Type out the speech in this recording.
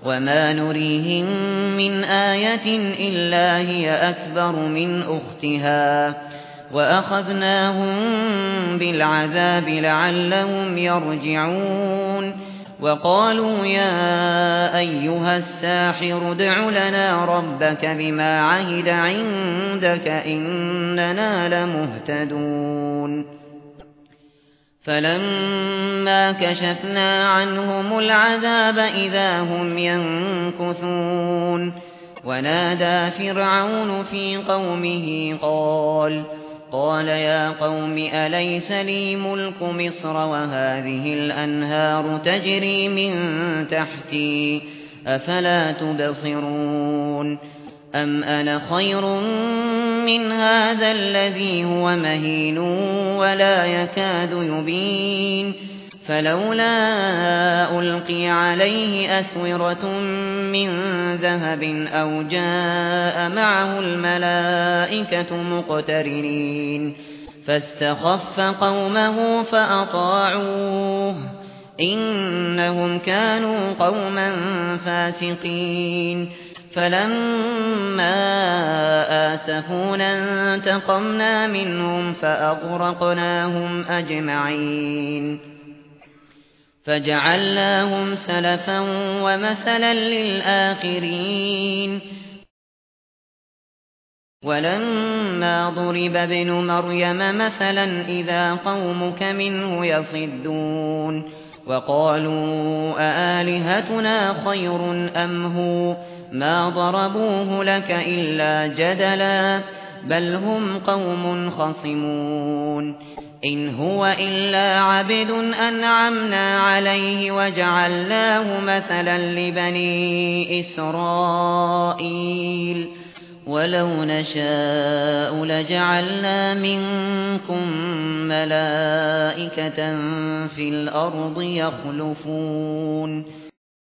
وما نريهم من آية إلا هي أكبر من أختها وأخذناهم بالعذاب لعلهم يرجعون وقالوا يا أيها الساحر ادع لنا ربك بما عهد عندك إننا لمهتدون فلما كشفنا عنهم العذاب إذا هم ينكثون ونادى فرعون في قومه قال يا قوم أليس لي ملك مصر وهذه الأنهار تجري من تحتي أفلا تبصرون أم أنا خير من هذا الذي هو مهين ولا يكاد يبين فلولا ألقي عليه أسورة من ذهب أو جاء معه الملائكة مقترنين فاستخف قومه فأطاعوه إنهم كانوا قوما فاسقين فلما آسفونا انتقمنا منهم فأغرقناهم أجمعين فجعلناهم سلفا ومثلا للآخرين ولما ضرب ابن مريم مثلا إذا قومك منه يصدون وقالوا أآلهتنا خير أم هو ما ضربوه لك إلا جدلا بل هم قوم خصمون إن هو إلا عبد أنعمنا عليه وجعلناه مثلا لبني إسرائيل ولو نشاء لجعلنا منكم ملائكة في الأرض يخلفون